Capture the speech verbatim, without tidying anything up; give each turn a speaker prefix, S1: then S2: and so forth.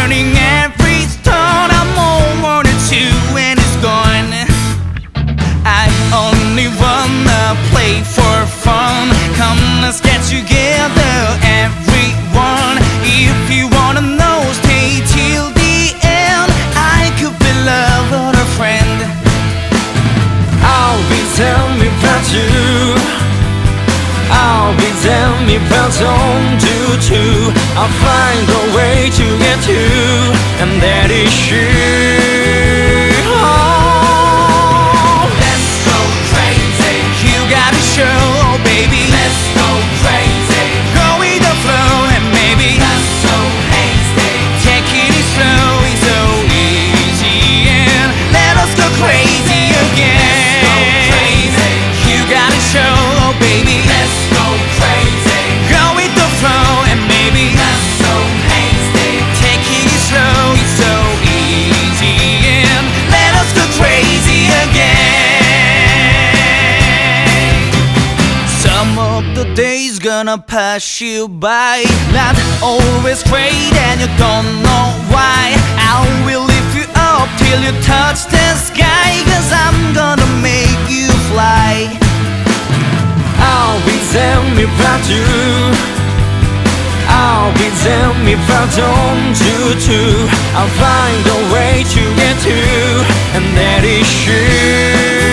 S1: turning every stone. I'm over to two and it's gone. I only wanna play for fun. Come, let's get together, everyone. If you wanna know, stay till the end. I could be love or a friend.
S2: I'll be there without you. I'll be there without on to two. I'll find a way to get you, and that is you. Oh,
S1: let's go crazy. You gotta show, baby. Let's go crazy. Go with the flow and maybe not so hasty. Taking it slow is so easy, and let us go crazy again. Let's go crazy. You gotta show, baby. Let's go crazy. Go with the flow and maybe not so hasty. Taking it slow is so easy, and let us go crazy again. Some of the days gonna pass you by, not always great and you don't know why. I will lift you up till you touch the sky, 'cause I'm gonna make you fly.
S2: I'll be there without you. I'll be there without on to two. I'll find a way to get you, and that is you.